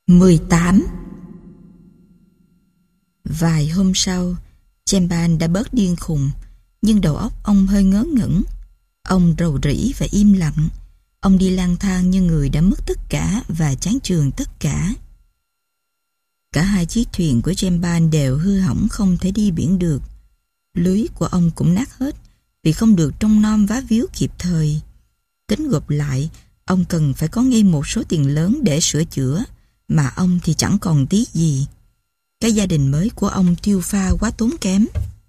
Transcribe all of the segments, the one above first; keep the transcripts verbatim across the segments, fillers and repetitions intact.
mười tám. Vài hôm sau, Chemban đã bớt điên khùng, nhưng đầu óc ông hơi ngớ ngẩn. Ông rầu rĩ và im lặng. Ông đi lang thang như người đã mất tất cả và chán chường tất cả. Cả hai chiếc thuyền của Chemban đều hư hỏng, không thể đi biển được. Lưới của ông cũng nát hết vì không được trông nom vá víu kịp thời. Tính gộp lại, ông cần phải có ngay một số tiền lớn để sửa chữa, mà ông thì chẳng còn tí gì. Cái gia đình mới của ông tiêu pha quá tốn kém.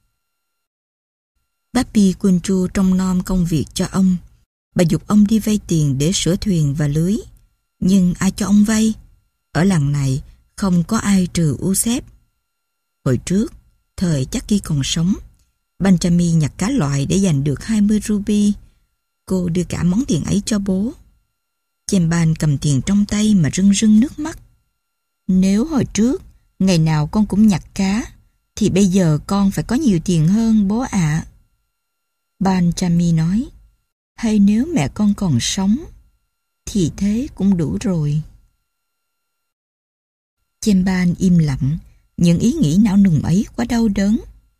Papi Kunchu trông nom công việc cho ông. Bà giục ông đi vay tiền để sửa thuyền và lưới. Nhưng ai cho ông vay? Ở làng này không có ai trừ Usep. Hồi trước, thời Chucky còn sống, Benjamin nhặt cá loại để giành được hai mươi ruby. Cô đưa cả món tiền ấy cho bố. Chemban cầm tiền trong tay mà rưng rưng nước mắt. Nếu hồi trước, ngày nào con cũng nhặt cá, thì bây giờ con phải có nhiều tiền hơn bố ạ. À. Benjamin nói, hay nếu mẹ con còn sống, thì thế cũng đủ rồi. Chemban im lặng, những ý nghĩ não nùng ấy quá đau đớn.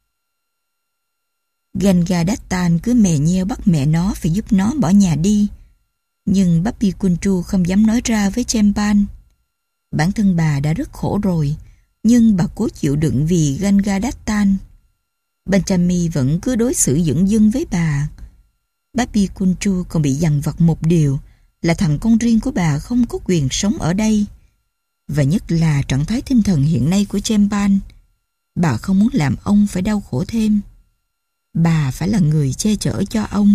Gangadatan cứ mè nheo bắt mẹ nó phải giúp nó bỏ nhà đi. Nhưng Papi Kunchu không dám nói ra với Chemban. Bản thân bà đã rất khổ rồi, nhưng bà cố chịu đựng vì Gangadatan. Benjamin vẫn cứ đối xử dửng dưng với bà. Papi Kunchu còn bị dằn vặt một điều là thằng con riêng của bà không có quyền sống ở đây. Và nhất là trạng thái tinh thần hiện nay của Chemban. Bà không muốn làm ông phải đau khổ thêm. Bà phải là người che chở cho ông.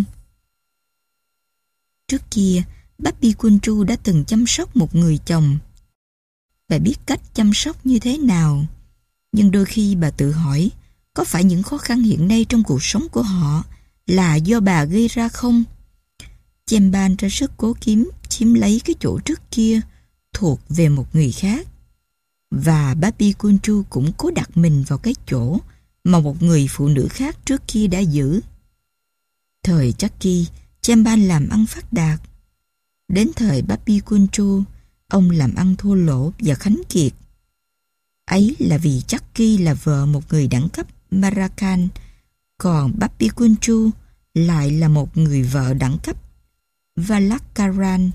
Trước kia, Papi Kunchu đã từng chăm sóc một người chồng. Bà biết cách chăm sóc như thế nào. Nhưng đôi khi bà tự hỏi, có phải những khó khăn hiện nay trong cuộc sống của họ là do bà gây ra không? Chemban ra sức cố kiếm chiếm lấy cái chỗ trước kia thuộc về một người khác. Và Papi Kunchu cũng cố đặt mình vào cái chỗ mà một người phụ nữ khác trước kia đã giữ. Thời Chucky, Chemban làm ăn phát đạt. Đến thời Papi Kunchu, ông làm ăn thua lỗ và khánh kiệt. Ấy là vì Chucky là vợ một người đẳng cấp Maracan, còn Papi Kunchu lại là một người vợ đẳng cấp Valakaran.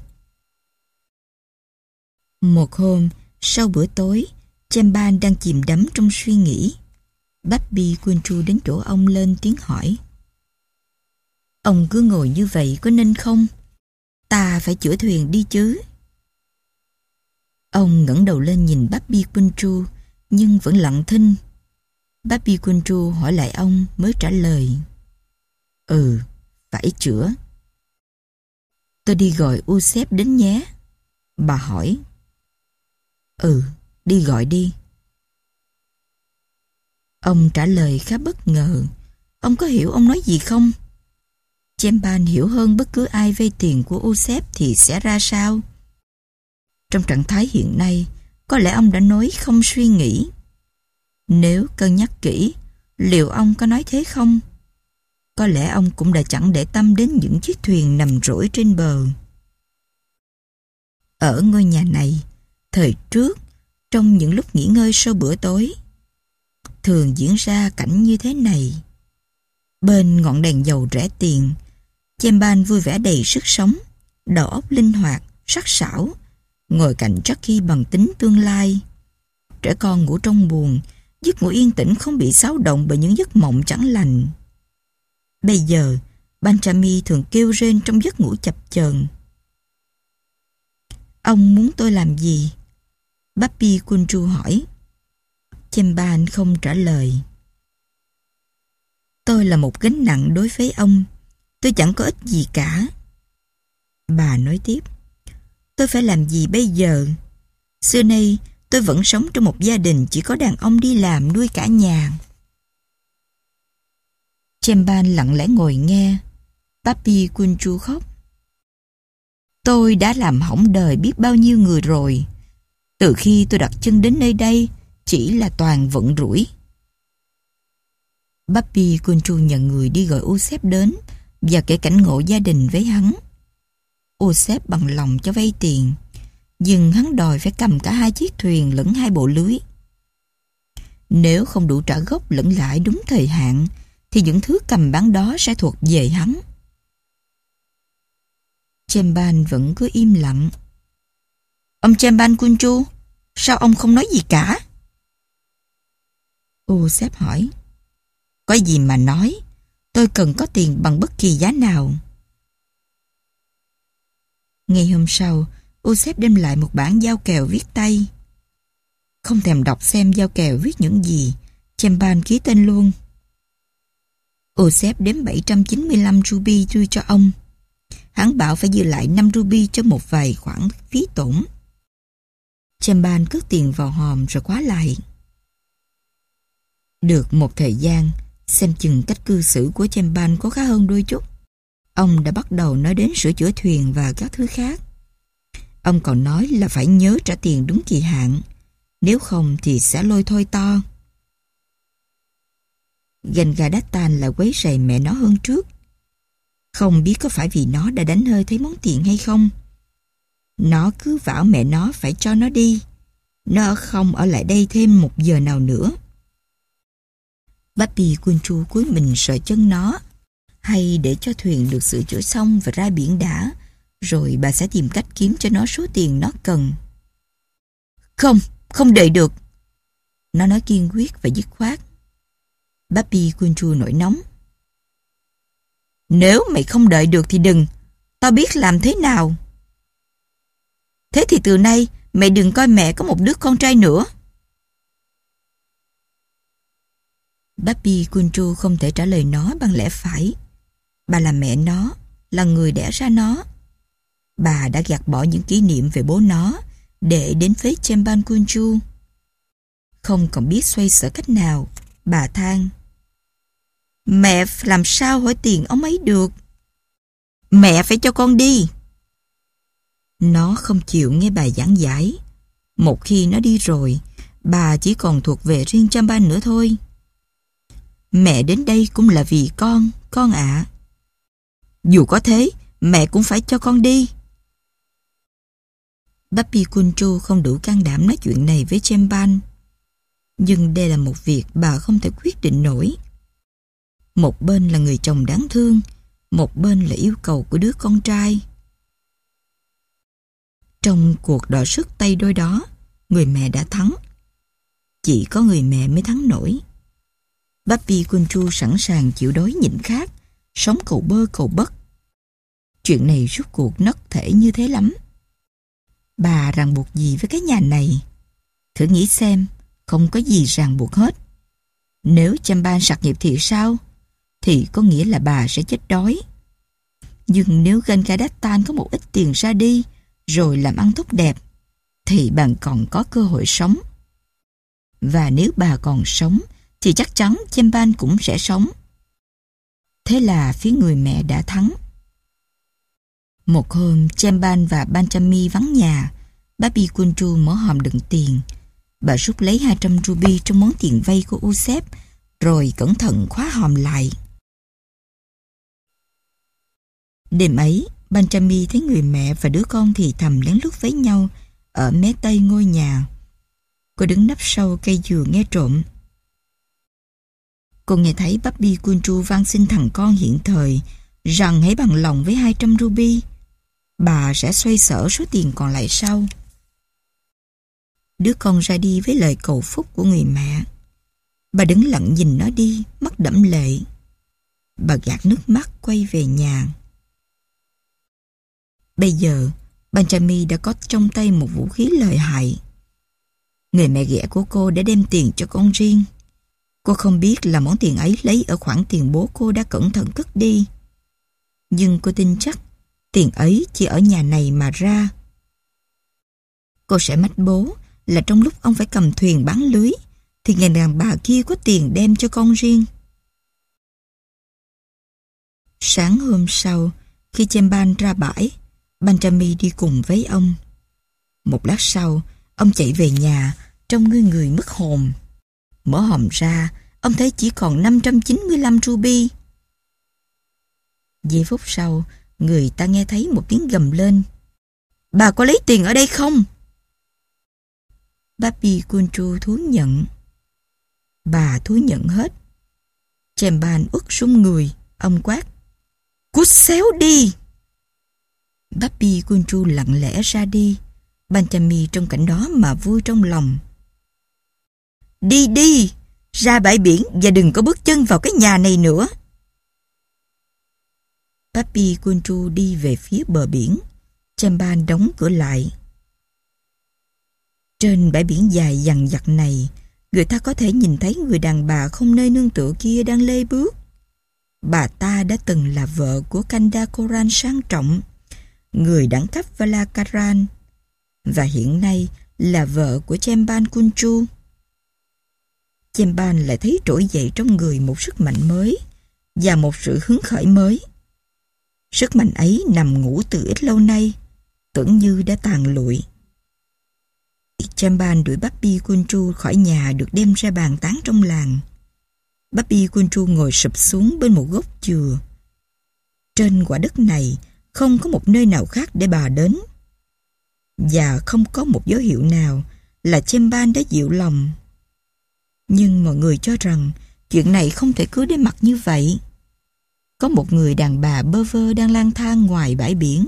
Một hôm, sau bữa tối, Chemban đang chìm đắm trong suy nghĩ. Papi Kunchu đến chỗ ông lên tiếng hỏi. Ông cứ ngồi như vậy có nên không? Ta phải chữa thuyền đi chứ. Ông ngẩng đầu lên nhìn Papi Kunchu, nhưng vẫn lặng thinh. Papi Kunchu hỏi lại ông mới trả lời. Ừ, phải chữa. Tôi đi gọi Usep đến nhé. Bà hỏi. Ừ, đi gọi đi. Ông trả lời khá bất ngờ. Ông có hiểu ông nói gì không? Chemban hiểu hơn bất cứ ai vay tiền của Usep thì sẽ ra sao. Trong trạng thái hiện nay, có lẽ ông đã nói không suy nghĩ. Nếu cân nhắc kỹ, liệu ông có nói thế không? Có lẽ ông cũng đã chẳng để tâm đến những chiếc thuyền nằm rỗi trên bờ. Ở ngôi nhà này, thời trước, trong những lúc nghỉ ngơi sau bữa tối, thường diễn ra cảnh như thế này. Bên ngọn đèn dầu rẻ tiền, Chemban vui vẻ đầy sức sống, đầu óc linh hoạt, sắc sảo, ngồi cạnh Chucky bằng tính tương lai. Trẻ con ngủ trong buồng, giấc ngủ yên tĩnh không bị xáo động bởi những giấc mộng chẳng lành. Bây giờ, Benjamin thường kêu rên trong giấc ngủ chập chờn. Ông muốn tôi làm gì? Papi Kunchu hỏi. Chemban không trả lời. Tôi là một gánh nặng đối với ông. Tôi chẳng có ích gì cả. Bà nói tiếp. Tôi phải làm gì bây giờ? Xưa nay tôi vẫn sống trong một gia đình chỉ có đàn ông đi làm nuôi cả nhà. Chemban lặng lẽ ngồi nghe. Papi Kunchu khóc. Tôi đã làm hỏng đời biết bao nhiêu người rồi. Từ khi tôi đặt chân đến nơi đây, chỉ là toàn vận rủi. Papi Kunchu nhận người đi gọi Usep đến và kể cảnh ngộ gia đình với hắn. Usep bằng lòng cho vay tiền, nhưng hắn đòi phải cầm cả hai chiếc thuyền lẫn hai bộ lưới. Nếu không đủ trả gốc lẫn lãi đúng thời hạn, thì những thứ cầm bán đó sẽ thuộc về hắn. Chemban vẫn cứ im lặng. Ông Chemban Kunchu, sao ông không nói gì cả? Usep hỏi. Có gì mà nói, tôi cần có tiền bằng bất kỳ giá nào. Ngày hôm sau, Usep đem lại một bản giao kèo viết tay. Không thèm đọc xem giao kèo viết những gì, Chemban ký tên luôn. Usep đếm bảy trăm chín mươi lăm ruby đưa cho ông. Hắn bảo phải dư lại năm ruby cho một vài khoản phí tổn. Chemban cất tiền vào hòm rồi khóa lại. Được một thời gian, xem chừng cách cư xử của Chemban có khá hơn đôi chút. Ông đã bắt đầu nói đến sửa chữa thuyền và các thứ khác. Ông còn nói là phải nhớ trả tiền đúng kỳ hạn, nếu không thì sẽ lôi thôi to. Genghadatan lại quấy rầy mẹ nó hơn trước. Không biết có phải vì nó đã đánh hơi thấy món tiền hay không. Nó cứ bảo mẹ nó phải cho nó đi. Nó không ở lại đây thêm một giờ nào nữa. Bapi Kunchu cúi mình sợ chân nó. Hay để cho thuyền được sửa chữa xong và ra biển đã, rồi bà sẽ tìm cách kiếm cho nó số tiền nó cần. Không, không đợi được. Nó nói kiên quyết và dứt khoát. Bapi Kunchu nổi nóng. Nếu mày không đợi được thì đừng. Tao biết làm thế nào. Thế thì từ nay mày đừng coi mẹ có một đứa con trai nữa. Bapi Kunchu không thể trả lời nó bằng lẽ phải. Bà là mẹ nó, là người đẻ ra nó. Bà đã gạt bỏ những kỷ niệm về bố nó để đến với Chemban Kunchu. Không còn biết xoay sở cách nào, bà than. Mẹ làm sao hỏi tiền ông ấy được? Mẹ phải cho con đi. Nó không chịu nghe bà giảng giải. Một khi nó đi rồi, bà chỉ còn thuộc về riêng Chemban nữa thôi. Mẹ đến đây cũng là vì con, con ạ. Dù có thế, mẹ cũng phải cho con đi. Bapi Kunchu không đủ can đảm nói chuyện này với Chemban. Nhưng đây là một việc bà không thể quyết định nổi. Một bên là người chồng đáng thương, một bên là yêu cầu của đứa con trai. Trong cuộc đọ sức tay đôi đó, người mẹ đã thắng. Chỉ có người mẹ mới thắng nổi. Bapi Kunchu sẵn sàng chịu đói nhịn khát, sống cầu bơ cầu bất. Chuyện này rốt cuộc nấc thể như thế lắm. Bà ràng buộc gì với cái nhà này? Thử nghĩ xem, không có gì ràng buộc hết. Nếu Chemban sạc nghiệp thì sao? Thì có nghĩa là bà sẽ chết đói. Nhưng nếu Genghadatan có một ít tiền ra đi, rồi làm ăn tốt đẹp, thì bạn còn có cơ hội sống. Và nếu bà còn sống, thì chắc chắn Chemban cũng sẽ sống. Thế là phía người mẹ đã thắng. Một hôm, Chemban và Banchami vắng nhà. Bapi Kunchu mở hòm đựng tiền. Bà rút lấy hai trăm ruby trong món tiền vay của Usep, rồi cẩn thận khóa hòm lại. Đêm ấy, Banchami thấy người mẹ và đứa con thì thầm lén lút với nhau ở mé tây ngôi nhà. Cô đứng nấp sau cây dừa nghe trộm. Cô nghe thấy Bapi Kunchu van xin thằng con hiện thời rằng hãy bằng lòng với hai trăm ruby. Bà sẽ xoay sở số tiền còn lại sau. Đứa con ra đi với lời cầu phúc của người mẹ. Bà đứng lặng nhìn nó đi, mắt đẫm lệ. Bà gạt nước mắt quay về nhà. Bây giờ, Banchami đã có trong tay một vũ khí lợi hại. Người mẹ ghẻ của cô đã đem tiền cho con riêng. Cô không biết là món tiền ấy lấy ở khoản tiền bố cô đã cẩn thận cất đi. Nhưng cô tin chắc tiền ấy chỉ ở nhà này mà ra. Cô sẽ mách bố là trong lúc ông phải cầm thuyền bán lưới, thì người đàn bà kia có tiền đem cho con riêng. Sáng hôm sau, khi Chemban ra bãi, Banchami đi cùng với ông. Một lát sau, ông chạy về nhà, trông người người mất hồn. Mở hòm ra, ông thấy chỉ còn năm trăm chín mươi lăm ruby. Giây phút sau, người ta nghe thấy một tiếng gầm lên. Bà có lấy tiền ở đây không? Papi Kunchu thú nhận. Bà thú nhận hết. Chemban uất súng người. Ông quát: Cút xéo đi! Papi Kunchu lặng lẽ ra đi. Banchami trong cảnh đó mà vui trong lòng. Đi đi! Ra bãi biển và đừng có bước chân vào cái nhà này nữa. Papi Kunchu đi về phía bờ biển. Chemban đóng cửa lại. Trên bãi biển dài dằng dặc này, người ta có thể nhìn thấy người đàn bà không nơi nương tựa kia đang lê bước. Bà ta đã từng là vợ của Kanda Koran sang trọng, người đẳng cấp Valakaran, và hiện nay là vợ của Chemban Kunchu. Chemban lại thấy trỗi dậy trong người một sức mạnh mới và một sự hứng khởi mới. Sức mạnh ấy nằm ngủ từ ít lâu nay, tưởng như đã tàn lụi. Chemban đuổi Papi Kunchu khỏi nhà được đem ra bàn tán trong làng. Papi Kunchu ngồi sụp xuống bên một gốc dừa. Trên quả đất này không có một nơi nào khác để bà đến, và không có một dấu hiệu nào là Chemban đã dịu lòng. Nhưng mọi người cho rằng chuyện này không thể cứ để mặc như vậy. Có một người đàn bà bơ vơ đang lang thang ngoài bãi biển.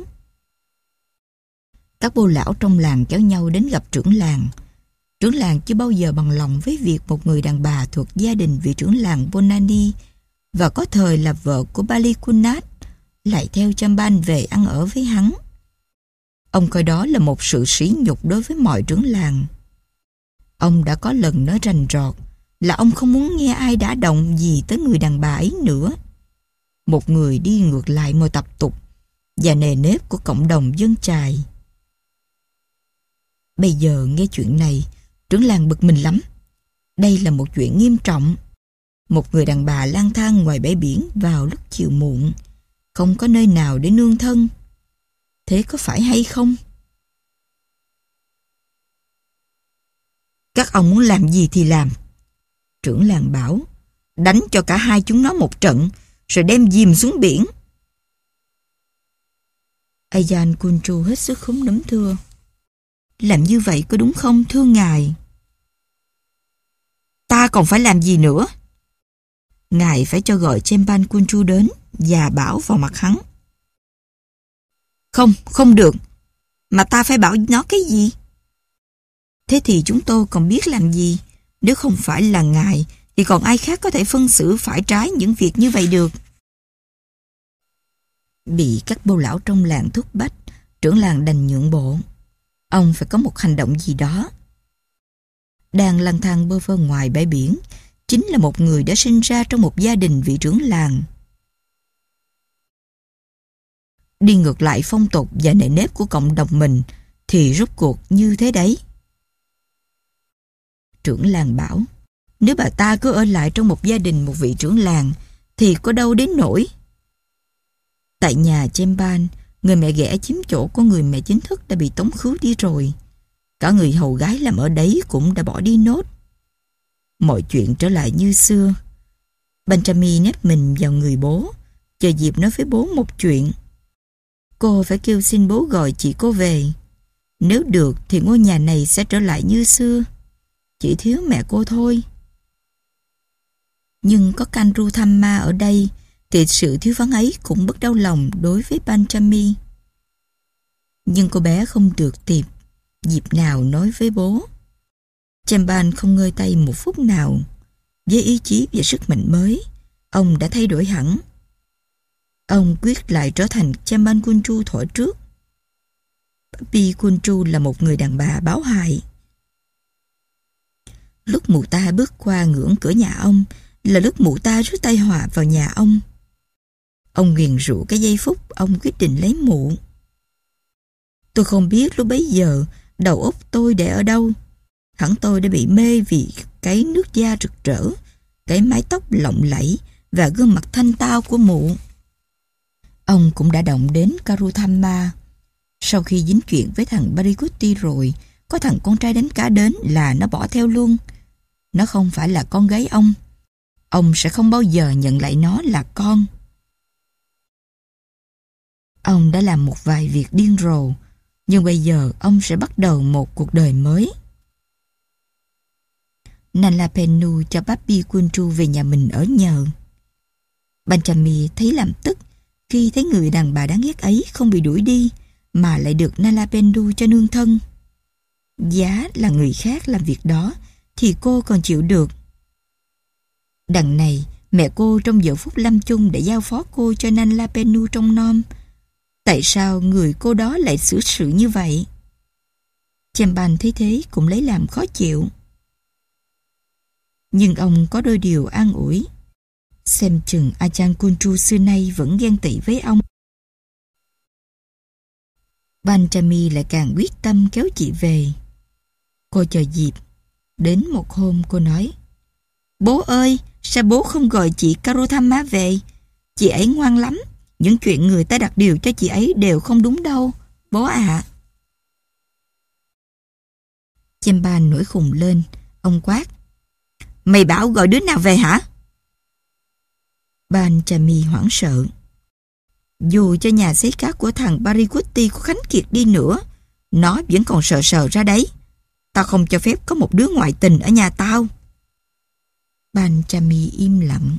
Các bô lão trong làng kéo nhau đến gặp trưởng làng. Trưởng làng chưa bao giờ bằng lòng với việc một người đàn bà thuộc gia đình vị trưởng làng Bonani và có thời là vợ của Balikunat lại theo Chemban về ăn ở với hắn. Ông coi đó là một sự sỉ nhục đối với mọi trưởng làng. Ông đã có lần nói rành rọt là ông không muốn nghe ai đả động gì tới người đàn bà ấy nữa. Một người đi ngược lại mọi tập tục và nề nếp của cộng đồng dân chài. Bây giờ nghe chuyện này, trưởng làng bực mình lắm. Đây là một chuyện nghiêm trọng. Một người đàn bà lang thang ngoài bãi biển vào lúc chiều muộn, không có nơi nào để nương thân. Thế có phải hay không? Các ông muốn làm gì thì làm. Trưởng làng bảo, đánh cho cả hai chúng nó một trận, rồi đem dìm xuống biển. Ayan Kunchu hết sức khúm núm thưa. Làm như vậy có đúng không thưa ngài? Ta còn phải làm gì nữa? Ngài phải cho gọi Chemban Kunchu đến và bảo vào mặt hắn. Không, không được. Mà ta phải bảo nó cái gì? Thế thì chúng tôi còn biết làm gì? Nếu không phải là ngài thì còn ai khác có thể phân xử phải trái những việc như vậy được? Bị các bô lão trong làng thúc bách, trưởng làng đành nhượng bộ. Ông phải có một hành động gì đó. Đang lang thang bơ vơ ngoài bãi biển chính là một người đã sinh ra trong một gia đình vị trưởng làng. Đi ngược lại phong tục và nề nếp của cộng đồng mình thì rốt cuộc như thế đấy. Trưởng làng bảo, nếu bà ta cứ ở lại trong một gia đình một vị trưởng làng thì có đâu đến nỗi. Tại nhà Chemban, người mẹ ghẻ chiếm chỗ của người mẹ chính thức đã bị tống khứ đi rồi. Cả người hầu gái làm ở đấy cũng đã bỏ đi nốt. Mọi chuyện trở lại như xưa. Benjamin nép mình vào người bố, chờ dịp nói với bố một chuyện. Cô phải kêu xin bố gọi chị cô về. Nếu được thì ngôi nhà này sẽ trở lại như xưa. Chỉ thiếu mẹ cô thôi. Nhưng có Kanru Thamma ở đây thì sự thiếu vắng ấy cũng bất đau lòng đối với Benjamin. Nhưng cô bé không được tìm dịp nào nói với bố. Chemban không ngơi tay một phút nào. Với ý chí và sức mạnh mới, ông đã thay đổi hẳn. Ông quyết lại trở thành Chemban Kunchu thuở trước. Papi Kunchu là một người đàn bà báo hại. Lúc mụ ta bước qua ngưỡng cửa nhà ông là lúc mụ ta rước tai họa vào nhà ông. Ông nguyền rủa cái giây phút ông quyết định lấy mụ. Tôi không biết lúc bấy giờ đầu óc tôi để ở đâu. Hẳn tôi đã bị mê vì cái nước da rực rỡ, cái mái tóc lộng lẫy và gương mặt thanh tao của mụ. Ông cũng đã động đến Karuthamma. Sau khi dính chuyện với thằng Barikuti rồi, có thằng con trai đánh cá đến là nó bỏ theo luôn. Nó không phải là con gái ông. Ông sẽ không bao giờ nhận lại nó là con. Ông đã làm một vài việc điên rồ, Nhưng bây giờ ông sẽ bắt đầu một cuộc đời mới. Nalapenu cho Papi Kunchu về nhà mình ở nhờ. Banchami thấy làm tức khi thấy người đàn bà đáng ghét ấy không bị đuổi đi mà lại được Nalapenu cho nương thân. Giá là người khác làm việc đó thì cô còn chịu được. Đằng này mẹ cô trong giờ phút lâm chung đã giao phó cô cho Nalapenu trông nom. Tại sao người cô đó lại xử sự như vậy? Chemban thấy thế cũng lấy làm khó chịu. Nhưng ông có đôi điều an ủi. Xem chừng Ajahn Kunchu xưa nay vẫn ghen tị với ông. Banchami lại càng quyết tâm kéo chị về. Cô chờ dịp. Đến một hôm cô nói: Bố ơi, sao bố không gọi chị Karothamma về? Chị ấy ngoan lắm. Những chuyện người ta đặt điều cho chị ấy đều không đúng đâu, bố ạ. À. Chemban nổi khùng lên. Ông quát: Mày bảo gọi đứa nào về hả? Banchami hoảng sợ. Dù cho nhà xấy cát của thằng Parikutti có khánh kiệt đi nữa, nó vẫn còn sợ sờ ra đấy. Tao không cho phép có một đứa ngoại tình ở nhà tao. Banchami im lặng.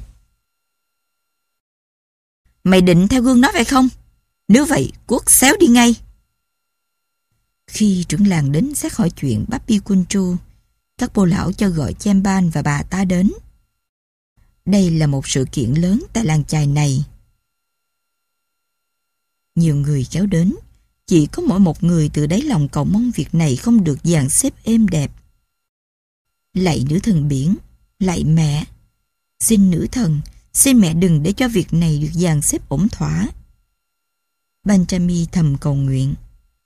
Mày định theo gương nó phải không? Nếu vậy, cuốc xéo đi ngay. Khi trưởng làng đến xét hỏi chuyện Papi Kunchu, các bô lão cho gọi Chemban và bà ta đến. Đây là một sự kiện lớn tại làng chài này. Nhiều người kéo đến, chỉ có mỗi một người từ đáy lòng cầu mong việc này không được dàn xếp êm đẹp. Lạy nữ thần biển, lạy mẹ, xin nữ thần, xin mẹ đừng để cho việc này được dàn xếp ổn thỏa. Banchami thầm cầu nguyện.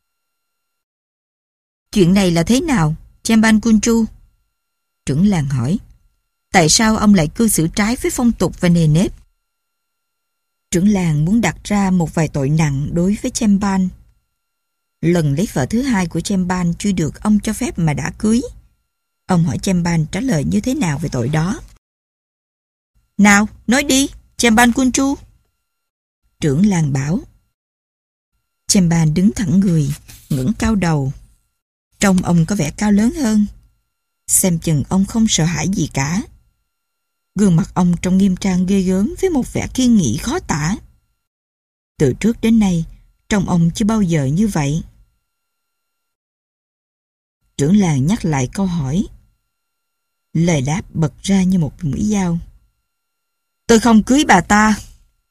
Chuyện này là thế nào, Chemban Kunchu? Trưởng làng hỏi. Tại sao ông lại cư xử trái với phong tục và nề nếp? Trưởng làng muốn đặt ra một vài tội nặng đối với Chemban. Lần lấy vợ thứ hai của Chemban chưa được ông cho phép mà đã cưới. Ông hỏi Chemban trả lời như thế nào về tội đó. Nào, nói đi, Chemban Kunchu. Trưởng làng bảo. Chemban đứng thẳng người, ngẩng cao đầu. Trông ông có vẻ cao lớn hơn. Xem chừng ông không sợ hãi gì cả. Gương mặt ông trông nghiêm trang ghê gớm với một vẻ kiên nghị khó tả. Từ trước đến nay, trông ông chưa bao giờ như vậy. Trưởng làng nhắc lại câu hỏi. Lời đáp bật ra như một mũi dao. Tôi không cưới bà ta.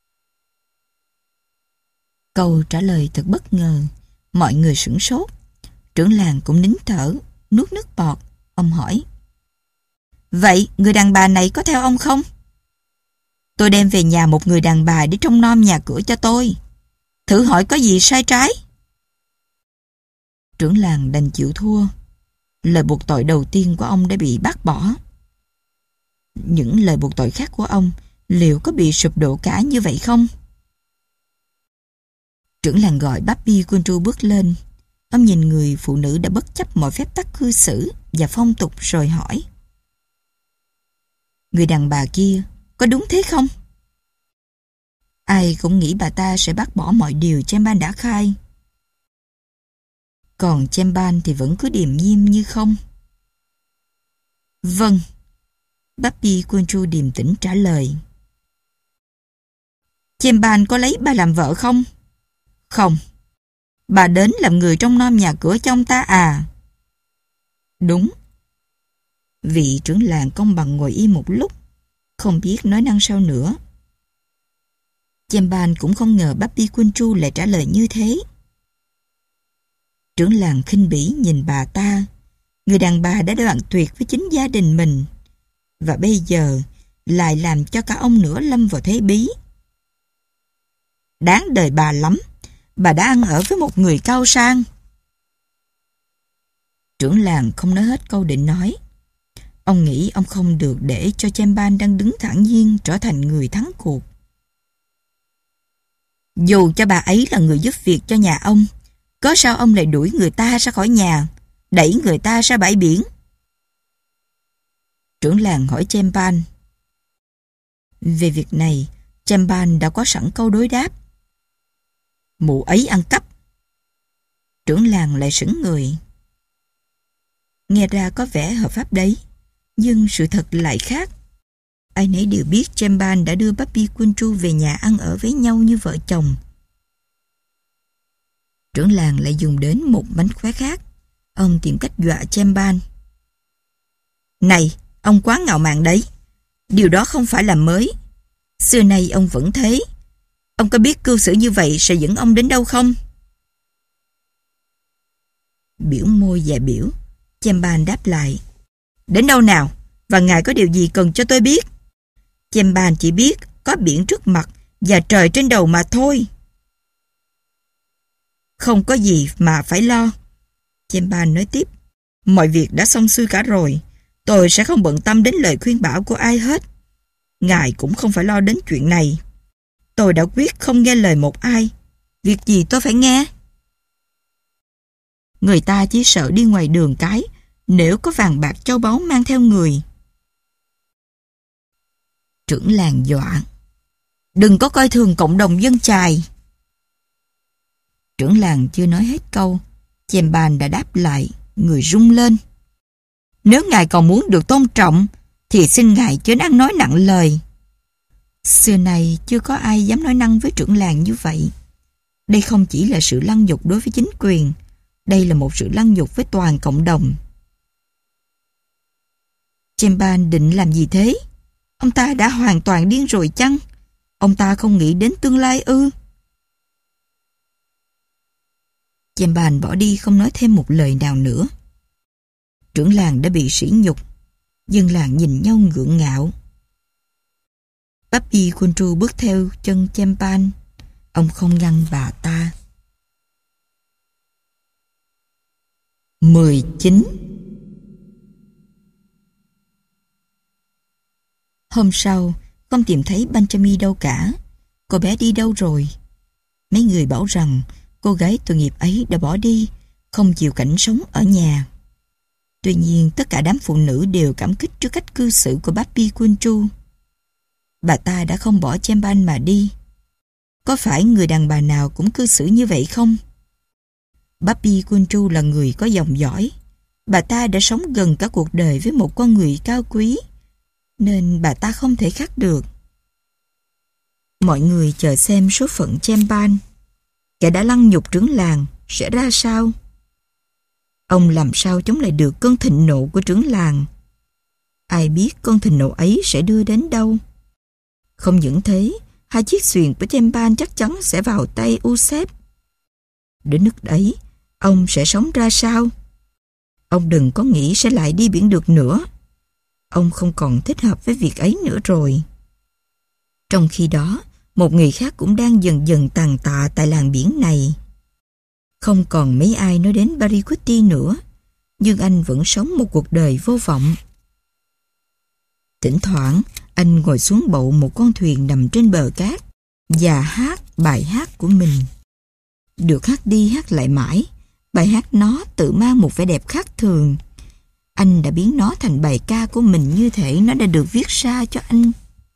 Câu trả lời thật bất ngờ. Mọi người sửng sốt. Trưởng làng cũng nín thở, nuốt nước bọt. Ông hỏi. Vậy người đàn bà này có theo ông không? Tôi đem về nhà một người đàn bà để trông nom nhà cửa cho tôi. Thử hỏi có gì sai trái? Trưởng làng đành chịu thua. Lời buộc tội đầu tiên của ông đã bị bác bỏ. Những lời buộc tội khác của ông liệu có bị sụp đổ cả như vậy không? Trưởng làng gọi Papi Kunchu bước lên. Ông nhìn người phụ nữ đã bất chấp mọi phép tắc cư xử và phong tục rồi hỏi. Người đàn bà kia có đúng thế không? Ai cũng nghĩ bà ta sẽ bác bỏ mọi điều Chemban đã khai. Còn Chemban thì vẫn cứ điềm nhiên như không. Vâng. Papi Kunchu điềm tĩnh trả lời. Chemban có lấy bà làm vợ không? Không. Bà đến làm người trông nom nhà cửa cho ông ta à? Đúng. Vị trưởng làng công bằng ngồi im một lúc, không biết nói năng sao nữa. Chemban cũng không ngờ Papi Kunchu lại trả lời như thế. Trưởng làng khinh bỉ nhìn bà ta. Người đàn bà đã đoạn tuyệt với chính gia đình mình, và bây giờ lại làm cho cả ông nữa lâm vào thế bí. Đáng đời bà lắm. Bà đã ăn ở với một người cao sang. Trưởng làng không nói hết câu định nói. Ông nghĩ ông không được để cho Chemban đang đứng thản nhiên trở thành người thắng cuộc. Dù cho bà ấy là người giúp việc cho nhà ông, có sao ông lại đuổi người ta ra khỏi nhà, đẩy người ta ra bãi biển? Trưởng làng hỏi Chemban. Về việc này, Chemban đã có sẵn câu đối đáp. Mụ ấy ăn cắp. Trưởng làng lại sững người. Nghe ra có vẻ hợp pháp đấy, nhưng sự thật lại khác. Ai nấy đều biết Chemban đã đưa Papi Kunchu về nhà ăn ở với nhau như vợ chồng. Trưởng làng lại dùng đến một mánh khóe khác. Ông tìm cách dọa Chemban. Này, ông quá ngạo mạn đấy. Điều đó không phải là mới. Xưa nay ông vẫn thế. Ông có biết cư xử như vậy sẽ dẫn ông đến đâu không? Biểu môi và biểu, Chemban đáp lại. Đến đâu nào? Và ngài có điều gì cần cho tôi biết? Chemban chỉ biết có biển trước mặt và trời trên đầu mà thôi. Không có gì mà phải lo. Chemban nói tiếp. Mọi việc đã xong xuôi cả rồi. Tôi sẽ không bận tâm đến lời khuyên bảo của ai hết. Ngài cũng không phải lo đến chuyện này. Tôi đã quyết không nghe lời một ai. Việc gì tôi phải nghe? Người ta chỉ sợ đi ngoài đường cái nếu có vàng bạc châu báu mang theo người. Trưởng làng dọa. Đừng có coi thường cộng đồng dân chài. Trưởng làng chưa nói hết câu, Chemban đã đáp lại, người rung lên. Nếu ngài còn muốn được tôn trọng, thì xin ngài chớ ăn nói nặng lời. Xưa nay chưa có ai dám nói năng với trưởng làng như vậy. Đây không chỉ là sự lăng nhục đối với chính quyền, đây là một sự lăng nhục với toàn cộng đồng. Chemban định làm gì thế? Ông ta đã hoàn toàn điên rồi chăng? Ông ta không nghĩ đến tương lai ư? Chemban bỏ đi không nói thêm một lời nào nữa. Trưởng làng đã bị sỉ nhục. Dân làng nhìn nhau ngượng ngạo. Papi Kunchu bước theo chân Chemban. Ông không ngăn bà ta. mười chín. Hôm sau, không tìm thấy Benjamin đâu cả. Cô bé đi đâu rồi? Mấy người bảo rằng cô gái tội nghiệp ấy đã bỏ đi, không chịu cảnh sống ở nhà. Tuy nhiên, tất cả đám phụ nữ đều cảm kích trước cách cư xử của Papi Kunchu. Bà ta đã không bỏ Chemban mà đi. Có phải người đàn bà nào cũng cư xử như vậy không? Papi Kunchu là người có dòng dõi. Bà ta đã sống gần cả cuộc đời với một con người cao quý, nên bà ta không thể khác được. Mọi người chờ xem số phận Chemban, kẻ đã lăng nhục trưởng làng, sẽ ra sao? Ông làm sao chống lại được cơn thịnh nộ của trưởng làng? Ai biết cơn thịnh nộ ấy sẽ đưa đến đâu? Không những thế, hai chiếc thuyền của Chemban chắc chắn sẽ vào tay Usep. Đến nước đấy, ông sẽ sống ra sao? Ông đừng có nghĩ sẽ lại đi biển được nữa. Ông không còn thích hợp với việc ấy nữa rồi. Trong khi đó, một người khác cũng đang dần dần tàn tạ tại làng biển này. Không còn mấy ai nói đến Paricutti nữa, nhưng anh vẫn sống một cuộc đời vô vọng. Thỉnh thoảng, anh ngồi xuống bậu một con thuyền nằm trên bờ cát và hát bài hát của mình. Được hát đi hát lại mãi, bài hát nó tự mang một vẻ đẹp khác thường. Anh đã biến nó thành bài ca của mình như thể nó đã được viết ra cho anh.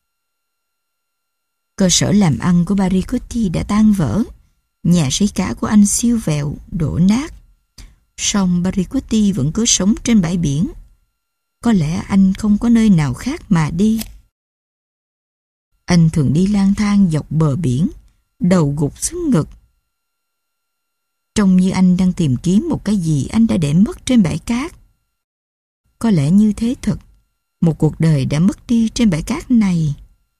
Cơ sở làm ăn của Paricutti đã tan vỡ. Nhà sấy cá của anh siêu vẹo, đổ nát. Song Paricutti vẫn cứ sống trên bãi biển. Có lẽ anh không có nơi nào khác mà đi. Anh thường đi lang thang dọc bờ biển, đầu gục xuống ngực. Trông như anh đang tìm kiếm một cái gì anh đã để mất trên bãi cát. Có lẽ như thế thật, một cuộc đời đã mất đi trên bãi cát này.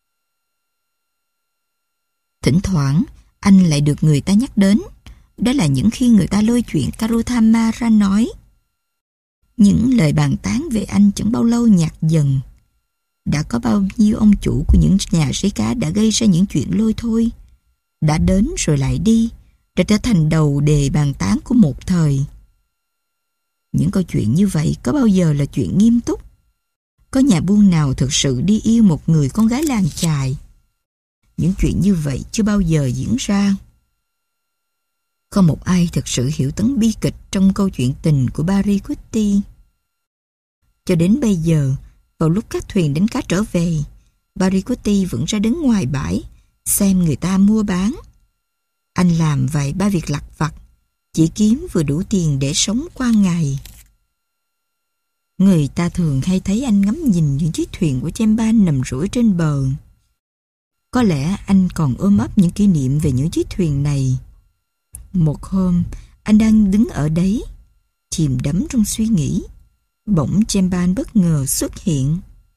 Thỉnh thoảng, anh lại được người ta nhắc đến. Đó là những khi người ta lôi chuyện Karuthama ra nói. Những lời bàn tán về anh chẳng bao lâu nhạt dần. Đã có bao nhiêu ông chủ của những nhà sấy cá đã gây ra những chuyện lôi thôi. Đã đến rồi lại đi, đã trở thành đầu đề bàn tán của một thời. Những câu chuyện như vậy có bao giờ là chuyện nghiêm túc? Có nhà buôn nào thực sự đi yêu một người con gái làng chài? Những chuyện như vậy chưa bao giờ diễn ra. Không một ai thực sự hiểu tấn bi kịch trong câu chuyện tình của Paricutti. Cho đến bây giờ, vào lúc các thuyền đánh cá trở về, Paricutti vẫn ra đứng ngoài bãi, xem người ta mua bán. Anh làm vài ba việc lặt vặt, chỉ kiếm vừa đủ tiền để sống qua ngày. Người ta thường hay thấy anh ngắm nhìn những chiếc thuyền của Chemban nằm rũi trên bờ. Có lẽ anh còn ôm ấp những kỷ niệm về những chiếc thuyền này. Một hôm, anh đang đứng ở đấy, chìm đắm trong suy nghĩ. Bỗng Chemban bất ngờ xuất hiện.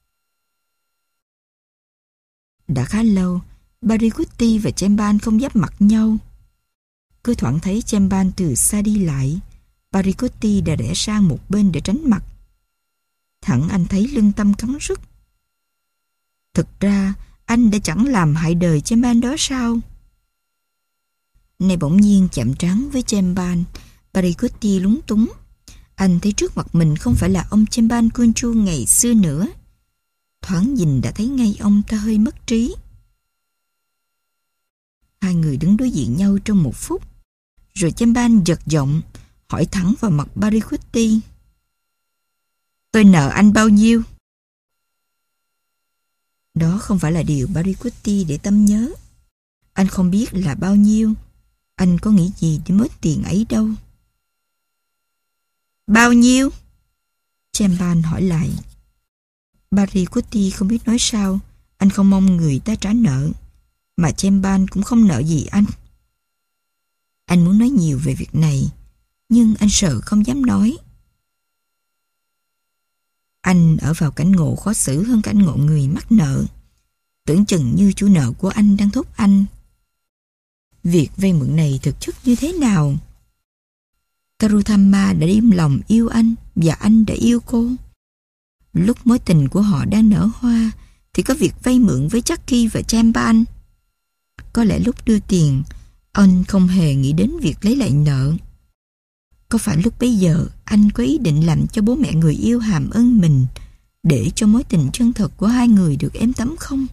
Đã khá lâu, Barghouti và Chemban không giáp mặt nhau. Cứ thoảng thấy Chemban từ xa đi lại, Barghouti đã rẽ sang một bên để tránh mặt. Thẳng anh thấy lưng tâm cắn rứt. Thực ra, anh đã chẳng làm hại đời Chemban đó sao? Này bỗng nhiên chạm trán với Chemban, Barghouti lúng túng. Anh thấy trước mặt mình không phải là ông Chemban Kunchu ngày xưa nữa. Thoáng nhìn đã thấy ngay ông ta hơi mất trí. Hai người đứng đối diện nhau trong một phút. Rồi Chemban giật giọng, hỏi thẳng vào mặt Barghouti. Tôi nợ anh bao nhiêu? Đó không phải là điều Barghouti để tâm nhớ. Anh không biết là bao nhiêu. Anh có nghĩ gì đến mớ tiền ấy đâu. Bao nhiêu? Chemban hỏi lại. Barghouti không biết nói sao. Anh không mong người ta trả nợ, mà Chemban cũng không nợ gì anh. Anh muốn nói nhiều về việc này, nhưng anh sợ không dám nói. Anh ở vào cảnh ngộ khó xử hơn cảnh ngộ người mắc nợ. Tưởng chừng như chủ nợ của anh đang thúc anh. Việc vay mượn này thực chất như thế nào? Karutama đã im lòng yêu anh và anh đã yêu cô. Lúc mối tình của họ đang nở hoa thì có việc vay mượn với Jackie và Chemban. Có lẽ lúc đưa tiền, anh không hề nghĩ đến việc lấy lại nợ. Có phải lúc bấy giờ anh có ý định làm cho bố mẹ người yêu hàm ơn mình để cho mối tình chân thật của hai người được êm thấm không?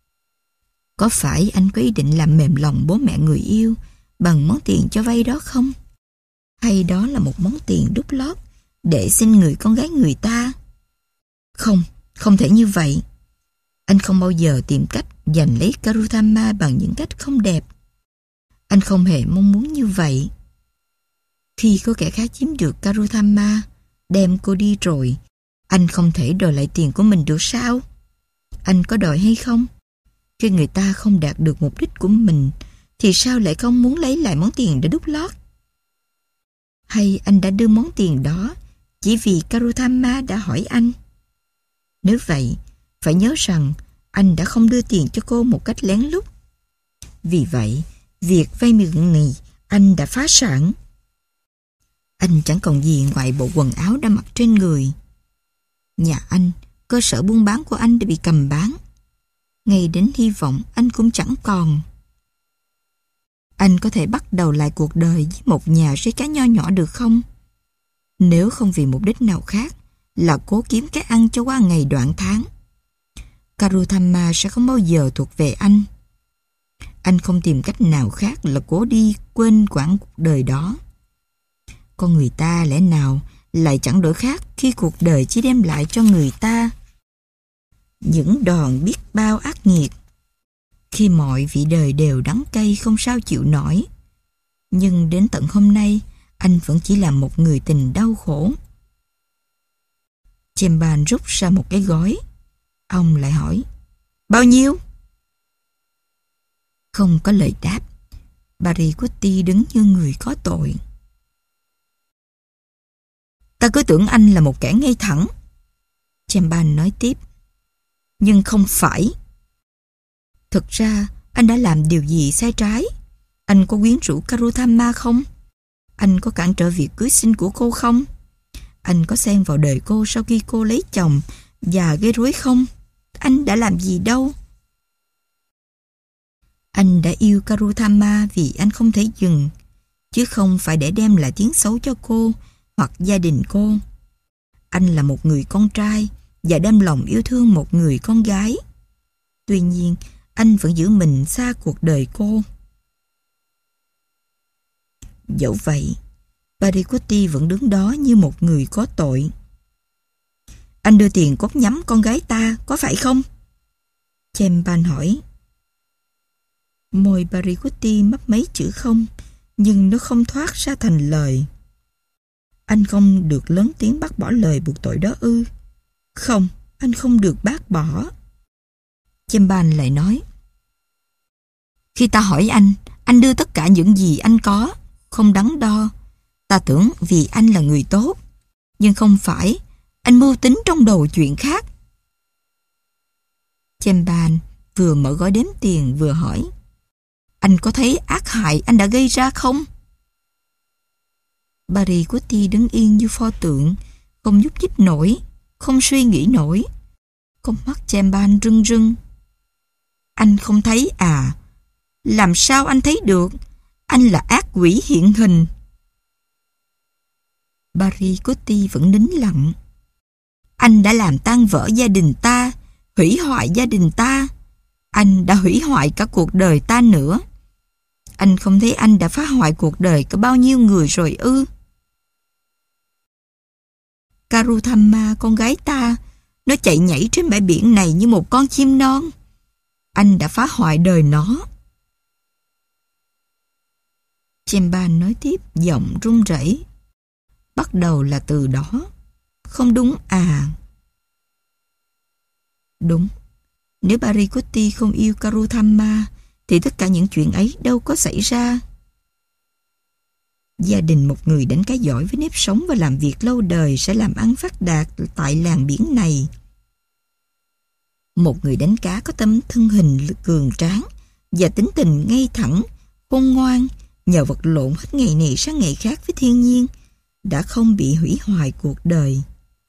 Có phải anh có ý định làm mềm lòng bố mẹ người yêu bằng món tiền cho vay đó không? Hay đó là một món tiền đút lót để xin người con gái người ta? Không, không thể như vậy. Anh không bao giờ tìm cách giành lấy Karutama bằng những cách không đẹp. Anh không hề mong muốn như vậy. Khi có kẻ khác chiếm được Karutama, đem cô đi rồi, anh không thể đòi lại tiền của mình được sao? Anh có đòi hay không? Khi người ta không đạt được mục đích của mình, thì sao lại không muốn lấy lại món tiền để đút lót? Hay anh đã đưa món tiền đó chỉ vì Karutama đã hỏi anh? Nếu vậy, phải nhớ rằng anh đã không đưa tiền cho cô một cách lén lút. Vì vậy, việc vay mượn này anh đã phá sản. Anh chẳng còn gì ngoài bộ quần áo đã mặc trên người. Nhà anh, cơ sở buôn bán của anh đã bị cầm bán. Ngay đến hy vọng anh cũng chẳng còn. Anh có thể bắt đầu lại cuộc đời với một nhà rễ cá nho nhỏ được không? Nếu không vì mục đích nào khác là cố kiếm cái ăn cho qua ngày đoạn tháng, Karutama sẽ không bao giờ thuộc về anh. Anh không tìm cách nào khác là cố đi quên quãng cuộc đời đó. Con người ta lẽ nào lại chẳng đổi khác khi cuộc đời chỉ đem lại cho người ta những đòn biết bao ác nghiệt. Khi mọi vị đời đều đắng cay không sao chịu nổi. Nhưng đến tận hôm nay, anh vẫn chỉ là một người tình đau khổ. Chemban rút ra một cái gói. Ông lại hỏi, bao nhiêu? Không có lời đáp. Barghouti đứng như người có tội. Ta cứ tưởng anh là một kẻ ngay thẳng. Chemban nói tiếp. Nhưng không phải. Thực ra, anh đã làm điều gì sai trái? Anh có quyến rũ Karutama không? Anh có cản trở việc cưới xin của cô không? Anh có xen vào đời cô sau khi cô lấy chồng và gây rối không? Anh đã làm gì đâu? Anh đã yêu Karutama vì anh không thể dừng, chứ không phải để đem lại tiếng xấu cho cô hoặc gia đình cô. Anh là một người con trai và đem lòng yêu thương một người con gái. Tuy nhiên, anh vẫn giữ mình xa cuộc đời cô. Dẫu vậy, Barghouti vẫn đứng đó như một người có tội. Anh đưa tiền cốt nhắm con gái ta, có phải không? Chemban hỏi. Môi Barghouti mấp mấy chữ không, nhưng nó không thoát ra thành lời. Anh không được lớn tiếng bác bỏ lời buộc tội đó ư? Không, anh không được bác bỏ. Chemban lại nói, khi ta hỏi anh, anh đưa tất cả những gì anh có, không đắn đo. Ta tưởng vì anh là người tốt, nhưng không phải, anh mưu tính trong đầu chuyện khác. Chemban vừa mở gói đếm tiền vừa hỏi, anh có thấy ác hại anh đã gây ra không? Paricutti đứng yên như pho tượng, không nhúc nhích nổi, không suy nghĩ nổi. Con mắt Chemban rưng rưng. Anh không thấy à? Làm sao anh thấy được? Anh là ác quỷ hiện hình. Paricutti vẫn nín lặng. Anh đã làm tan vỡ gia đình ta, hủy hoại gia đình ta. Anh đã hủy hoại cả cuộc đời ta nữa. Anh không thấy anh đã phá hoại cuộc đời có bao nhiêu người rồi ư? Karuthamma, con gái ta, nó chạy nhảy trên bãi biển này như một con chim non. Anh đã phá hoại đời nó. Chemban nói tiếp, giọng run rẩy. Bắt đầu là từ đó. Không đúng à? Đúng. Nếu Paricutti không yêu Karuthamma, thì tất cả những chuyện ấy đâu có xảy ra. Gia đình một người đánh cá giỏi với nếp sống và làm việc lâu đời sẽ làm ăn phát đạt tại làng biển này. Một người đánh cá có tấm thân hình cường tráng và tính tình ngay thẳng, khôn ngoan, nhờ vật lộn hết ngày này sang ngày khác với thiên nhiên, đã không bị hủy hoại cuộc đời.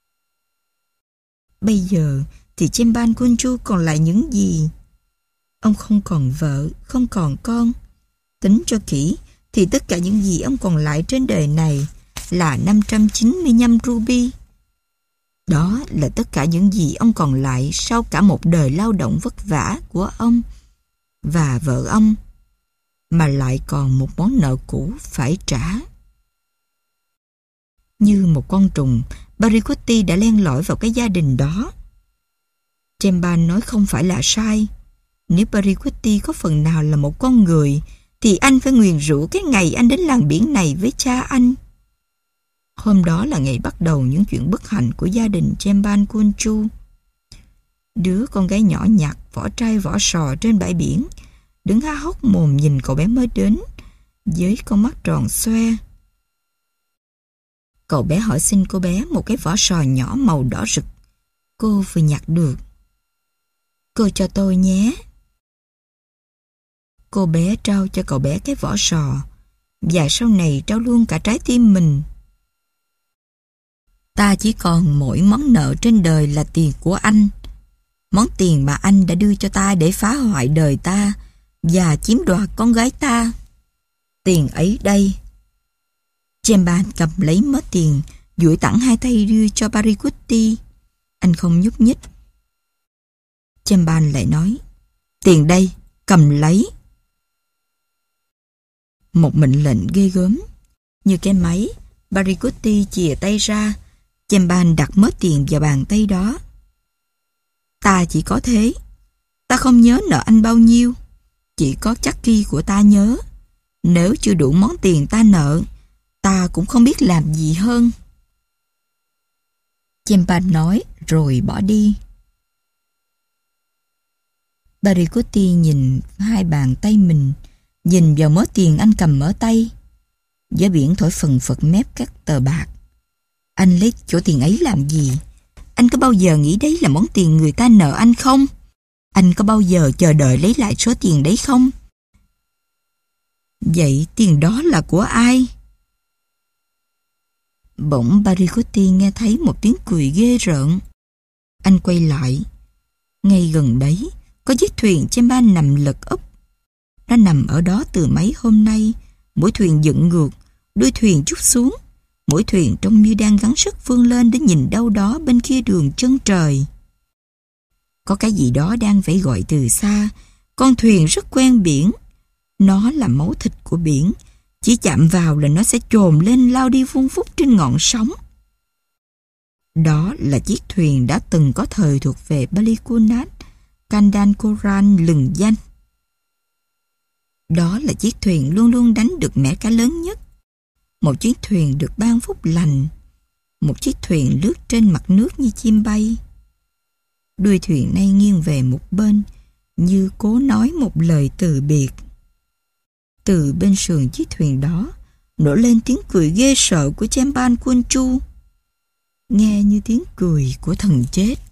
Bây giờ thì Chemban Kunchu còn lại những gì? Ông không còn vợ, không còn con. Tính cho kỹ thì tất cả những gì ông còn lại trên đời này là năm trăm chín mươi lăm ruby. Đó là tất cả những gì ông còn lại sau cả một đời lao động vất vả của ông và vợ ông, mà lại còn một món nợ cũ phải trả. Như một con trùng, Paricutti đã len lỏi vào cái gia đình đó. Chemban nói không phải là sai. Nếu Paricutti có phần nào là một con người, thì anh phải nguyền rủa cái ngày anh đến làng biển này với cha anh. Hôm đó là ngày bắt đầu những chuyện bất hạnh của gia đình Chemban Kunchu. Đứa con gái nhỏ nhặt, vỏ trai vỏ sò trên bãi biển, đứng há hốc mồm nhìn cậu bé mới đến, với con mắt tròn xoe. Cậu bé hỏi xin cô bé một cái vỏ sò nhỏ màu đỏ rực cô vừa nhặt được. Cô cho tôi nhé. Cô bé trao cho cậu bé cái vỏ sò, và sau này trao luôn cả trái tim mình. Ta chỉ còn mỗi món nợ trên đời là tiền của anh. Món tiền mà anh đã đưa cho ta để phá hoại đời ta và chiếm đoạt con gái ta. Tiền ấy đây. Chemban cầm lấy mớ tiền, duỗi thẳng hai tay đưa cho Paricutti. Anh không nhúc nhích. Chemban lại nói, tiền đây, cầm lấy. Một mệnh lệnh ghê gớm. Như cái máy, Paricutti chìa tay ra. Chemban đặt mớ tiền vào bàn tay đó. Ta chỉ có thế. Ta không nhớ nợ anh bao nhiêu. Chỉ có Chucky của ta nhớ. Nếu chưa đủ món tiền ta nợ, ta cũng không biết làm gì hơn. Chemban nói rồi bỏ đi. Paricutti nhìn hai bàn tay mình, nhìn vào mớ tiền anh cầm ở tay. Gió biển thổi phần phật mép các tờ bạc. Anh lấy chỗ tiền ấy làm gì? Anh có bao giờ nghĩ đấy là món tiền người ta nợ anh không? Anh có bao giờ chờ đợi lấy lại số tiền đấy không? Vậy tiền đó là của ai? Bỗng Paricutti nghe thấy một tiếng cười ghê rợn. Anh quay lại. Ngay gần đấy có chiếc thuyền Chemban nằm lật úp. Nó nằm ở đó từ mấy hôm nay. Mỗi thuyền dựng ngược, đuôi thuyền chút xuống. Mỗi thuyền trông như đang gắng sức vươn lên để nhìn đâu đó bên kia đường chân trời. Có cái gì đó đang vẫy gọi từ xa. Con thuyền rất quen biển. Nó là máu thịt của biển. Chỉ chạm vào là nó sẽ chồm lên lao đi vun vút trên ngọn sóng. Đó là chiếc thuyền đã từng có thời thuộc về Balikunath, Kandankoran lừng danh. Đó là chiếc thuyền luôn luôn đánh được mẻ cá lớn nhất. Một chiếc thuyền được ban phúc lành. Một chiếc thuyền lướt trên mặt nước như chim bay. Đuôi thuyền nay nghiêng về một bên, như cố nói một lời từ biệt. Từ bên sườn chiếc thuyền đó nổi lên tiếng cười ghê sợ của Chemban Kunchu, nghe như tiếng cười của thần chết.